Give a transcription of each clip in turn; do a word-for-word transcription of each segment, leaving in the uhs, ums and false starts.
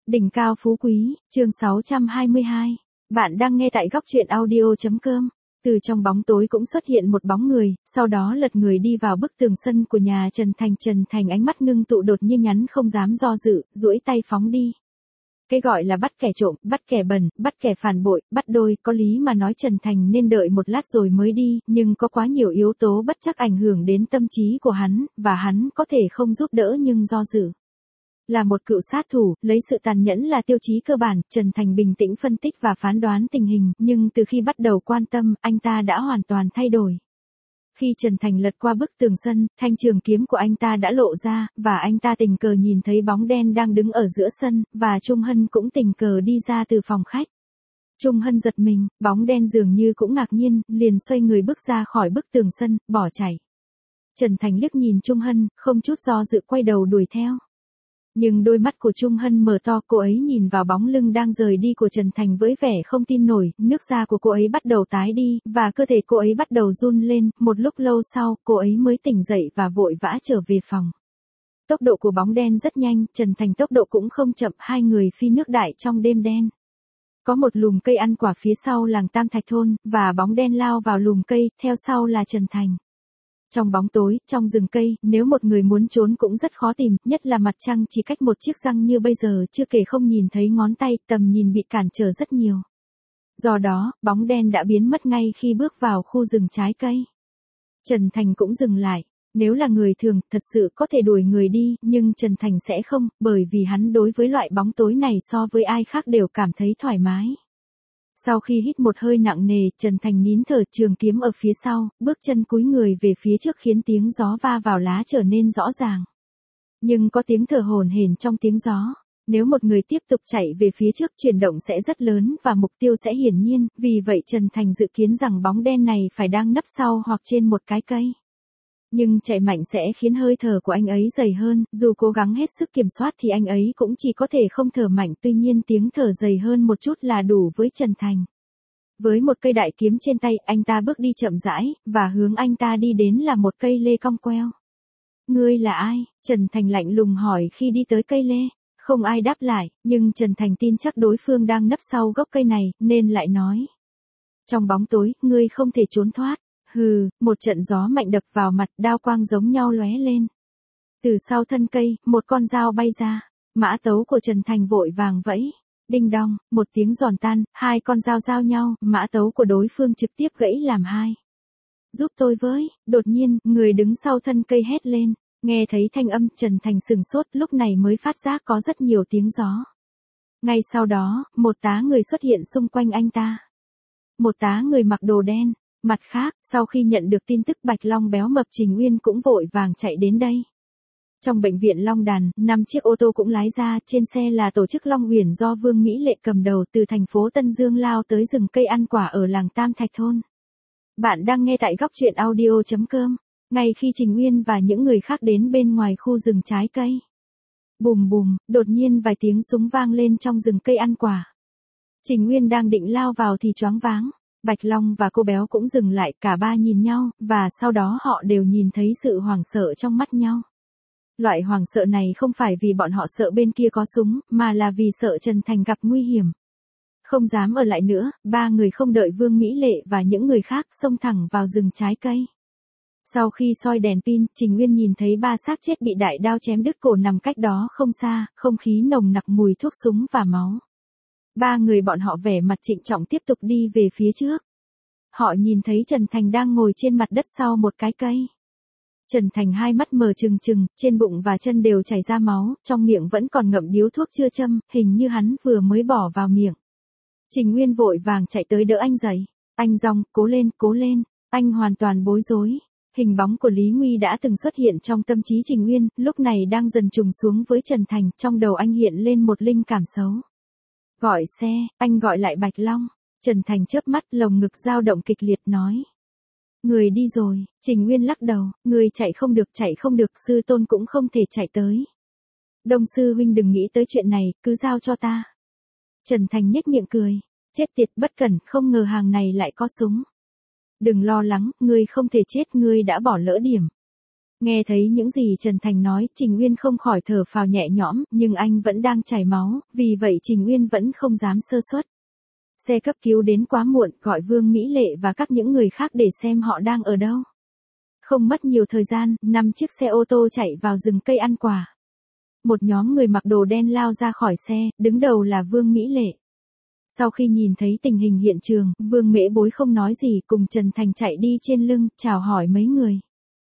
Đỉnh cao phú quý, chương sáu trăm hai mươi hai. Bạn đang nghe tại góc truyện audio.com. Từ trong bóng tối cũng xuất hiện một bóng người, sau đó lật người đi vào bức tường sân của nhà Trần Thành. Trần Thành ánh mắt ngưng tụ đột nhiên nhắn không dám do dự, duỗi tay phóng đi. Cái gọi là bắt kẻ trộm, bắt kẻ bẩn, bắt kẻ phản bội, bắt đôi, có lý mà nói Trần Thành nên đợi một lát rồi mới đi, nhưng có quá nhiều yếu tố bất chắc ảnh hưởng đến tâm trí của hắn, và hắn có thể không giúp đỡ nhưng do dự. Là một cựu sát thủ, lấy sự tàn nhẫn là tiêu chí cơ bản, Trần Thành bình tĩnh phân tích và phán đoán tình hình, nhưng từ khi bắt đầu quan tâm, anh ta đã hoàn toàn thay đổi. Khi Trần Thành lật qua bức tường sân, thanh trường kiếm của anh ta đã lộ ra, và anh ta tình cờ nhìn thấy bóng đen đang đứng ở giữa sân, và Trung Hân cũng tình cờ đi ra từ phòng khách. Trung Hân giật mình, bóng đen dường như cũng ngạc nhiên, liền xoay người bước ra khỏi bức tường sân, bỏ chạy. Trần Thành liếc nhìn Trung Hân, không chút do dự quay đầu đuổi theo. Nhưng đôi mắt của Trung Hân mở to, cô ấy nhìn vào bóng lưng đang rời đi của Trần Thành với vẻ không tin nổi, nước da của cô ấy bắt đầu tái đi, và cơ thể cô ấy bắt đầu run lên, một lúc lâu sau, cô ấy mới tỉnh dậy và vội vã trở về phòng. Tốc độ của bóng đen rất nhanh, Trần Thành tốc độ cũng không chậm, hai người phi nước đại trong đêm đen. Có một lùm cây ăn quả phía sau làng Tam Thạch Thôn, và bóng đen lao vào lùm cây, theo sau là Trần Thành. Trong bóng tối, trong rừng cây, nếu một người muốn trốn cũng rất khó tìm, nhất là mặt trăng chỉ cách một chiếc răng như bây giờ, chưa kể không nhìn thấy ngón tay, tầm nhìn bị cản trở rất nhiều. Do đó, bóng đen đã biến mất ngay khi bước vào khu rừng trái cây. Trần Thành cũng dừng lại. Nếu là người thường, thật sự có thể đuổi người đi, nhưng Trần Thành sẽ không, bởi vì hắn đối với loại bóng tối này so với ai khác đều cảm thấy thoải mái. Sau khi hít một hơi nặng nề, Trần Thành nín thở, trường kiếm ở phía sau, bước chân cúi người về phía trước khiến tiếng gió va vào lá trở nên rõ ràng. Nhưng có tiếng thở hổn hển trong tiếng gió. Nếu một người tiếp tục chạy về phía trước, chuyển động sẽ rất lớn và mục tiêu sẽ hiển nhiên, vì vậy Trần Thành dự kiến rằng bóng đen này phải đang nấp sau hoặc trên một cái cây. Nhưng chạy mạnh sẽ khiến hơi thở của anh ấy dày hơn, dù cố gắng hết sức kiểm soát thì anh ấy cũng chỉ có thể không thở mạnh, tuy nhiên tiếng thở dày hơn một chút là đủ với Trần Thành. Với một cây đại kiếm trên tay, anh ta bước đi chậm rãi, và hướng anh ta đi đến là một cây lê cong queo. Ngươi là ai? Trần Thành lạnh lùng hỏi khi đi tới cây lê. Không ai đáp lại, nhưng Trần Thành tin chắc đối phương đang nấp sau gốc cây này, nên lại nói. Trong bóng tối, ngươi không thể trốn thoát. Hừ, một trận gió mạnh đập vào mặt, đao quang giống nhau lóe lên. Từ sau thân cây, một con dao bay ra. Mã tấu của Trần Thành vội vàng vẫy. Đinh đong, một tiếng giòn tan, hai con dao giao nhau, mã tấu của đối phương trực tiếp gãy làm hai. Giúp tôi với, đột nhiên, người đứng sau thân cây hét lên. Nghe thấy thanh âm, Trần Thành sừng sốt, lúc này mới phát giác có rất nhiều tiếng gió. Ngay sau đó, một tá người xuất hiện xung quanh anh ta. Một tá người mặc đồ đen. Mặt khác, sau khi nhận được tin tức Bạch Long béo mập Trình Uyên cũng vội vàng chạy đến đây. Trong bệnh viện Long Đàn, năm chiếc ô tô cũng lái ra, trên xe là tổ chức Long Uyển do Vương Mỹ Lệ cầm đầu, từ thành phố Tân Dương lao tới rừng cây ăn quả ở làng Tam Thạch Thôn. Bạn đang nghe tại góc truyện audio.com. Ngay khi Trình Uyên và những người khác đến bên ngoài khu rừng trái cây. Bùm bùm, đột nhiên vài tiếng súng vang lên trong rừng cây ăn quả. Trình Uyên đang định lao vào thì choáng váng. Bạch Long và cô béo cũng dừng lại, cả ba nhìn nhau, và sau đó họ đều nhìn thấy sự hoảng sợ trong mắt nhau. Loại hoảng sợ này không phải vì bọn họ sợ bên kia có súng, mà là vì sợ Trần Thành gặp nguy hiểm. Không dám ở lại nữa, ba người không đợi Vương Mỹ Lệ và những người khác, xông thẳng vào rừng trái cây. Sau khi soi đèn pin, Trình Uyên nhìn thấy ba xác chết bị đại đao chém đứt cổ nằm cách đó không xa, không khí nồng nặc mùi thuốc súng và máu. Ba người bọn họ vẻ mặt trịnh trọng tiếp tục đi về phía trước. Họ nhìn thấy Trần Thành đang ngồi trên mặt đất sau một cái cây. Trần Thành hai mắt mở trừng trừng, trên bụng và chân đều chảy ra máu, trong miệng vẫn còn ngậm điếu thuốc chưa châm, hình như hắn vừa mới bỏ vào miệng. Trình Nguyên vội vàng chạy tới đỡ anh dậy. Anh Dòng, cố lên, cố lên. Anh hoàn toàn bối rối. Hình bóng của Lý Nguy đã từng xuất hiện trong tâm trí Trình Nguyên, lúc này đang dần trùng xuống với Trần Thành, trong đầu anh hiện lên một linh cảm xấu. Gọi xe, anh gọi lại Bạch Long. Trần Thành chớp mắt, lồng ngực dao động kịch liệt nói. Người đi rồi, Trình Nguyên lắc đầu, người chạy không được, chạy không được, sư tôn cũng không thể chạy tới. Đông sư huynh đừng nghĩ tới chuyện này, cứ giao cho ta. Trần Thành nhếch miệng cười, chết tiệt bất cẩn, không ngờ hàng này lại có súng. Đừng lo lắng, ngươi không thể chết, ngươi đã bỏ lỡ điểm. Nghe thấy những gì Trần Thành nói, Trình Uyên không khỏi thở phào nhẹ nhõm, nhưng anh vẫn đang chảy máu, vì vậy Trình Uyên vẫn không dám sơ suất. Xe cấp cứu đến quá muộn, gọi Vương Mỹ Lệ và các những người khác để xem họ đang ở đâu. Không mất nhiều thời gian, năm chiếc xe ô tô chạy vào rừng cây ăn quả. Một nhóm người mặc đồ đen lao ra khỏi xe, đứng đầu là Vương Mỹ Lệ. Sau khi nhìn thấy tình hình hiện trường, Vương Mễ Bối không nói gì, cùng Trần Thành chạy đi trên lưng, chào hỏi mấy người.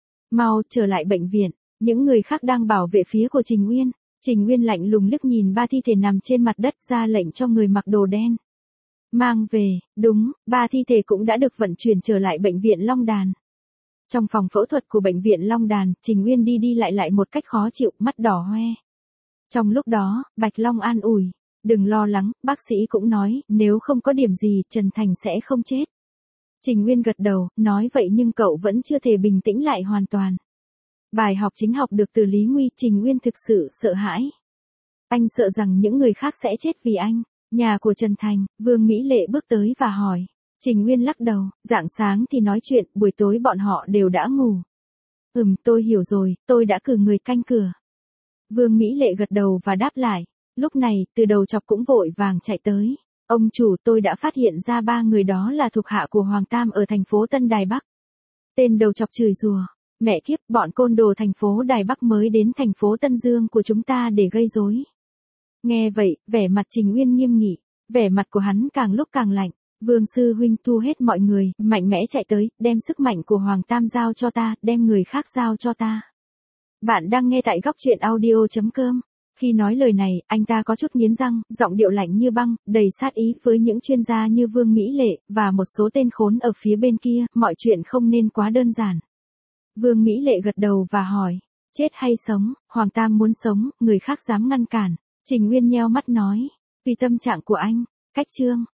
Mau trở lại bệnh viện, những người khác đang bảo vệ phía của Trình Uyên. Trình Uyên lạnh lùng liếc nhìn ba thi thể nằm trên mặt đất, ra lệnh cho người mặc đồ đen. Mang về, đúng, ba thi thể cũng đã được vận chuyển trở lại bệnh viện Long Đàn. Trong phòng phẫu thuật của bệnh viện Long Đàn, Trình Uyên đi đi lại lại một cách khó chịu, mắt đỏ hoe. Trong lúc đó, Bạch Long an ủi. Đừng lo lắng, bác sĩ cũng nói, nếu không có điểm gì, Trần Thành sẽ không chết. Trình Uyên gật đầu, nói vậy nhưng cậu vẫn chưa thể bình tĩnh lại hoàn toàn. Bài học chính học được từ Lý Nguy, Trình Uyên thực sự sợ hãi. Anh sợ rằng những người khác sẽ chết vì anh. Nhà của Trần Thành, Vương Mỹ Lệ bước tới và hỏi. Trình Uyên lắc đầu, rạng sáng thì nói chuyện, buổi tối bọn họ đều đã ngủ. Ừm, tôi hiểu rồi, tôi đã cử người canh cửa. Vương Mỹ Lệ gật đầu và đáp lại. Lúc này, Từ Đầu Chọc cũng vội vàng chạy tới. Ông chủ, tôi đã phát hiện ra ba người đó là thuộc hạ của Hoàng Tam ở thành phố Tân Đài Bắc. Tên Đầu Chọc chửi rủa. Mẹ kiếp, bọn côn đồ thành phố Đài Bắc mới đến thành phố Tân Dương của chúng ta để gây rối. Nghe vậy, vẻ mặt Trình Uyên nghiêm nghị, vẻ mặt của hắn càng lúc càng lạnh. Vương sư huynh thu hết mọi người, mạnh mẽ chạy tới, đem sức mạnh của Hoàng Tam giao cho ta, đem người khác giao cho ta. Bạn đang nghe tại góc truyện audio chấm com. Khi nói lời này, anh ta có chút nghiến răng, giọng điệu lạnh như băng, đầy sát ý với những chuyên gia như Vương Mỹ Lệ, và một số tên khốn ở phía bên kia, mọi chuyện không nên quá đơn giản. Vương Mỹ Lệ gật đầu và hỏi, chết hay sống, Hoàng Tam muốn sống, người khác dám ngăn cản. Trình Uyên nheo mắt nói, tùy tâm trạng của anh, cách chương.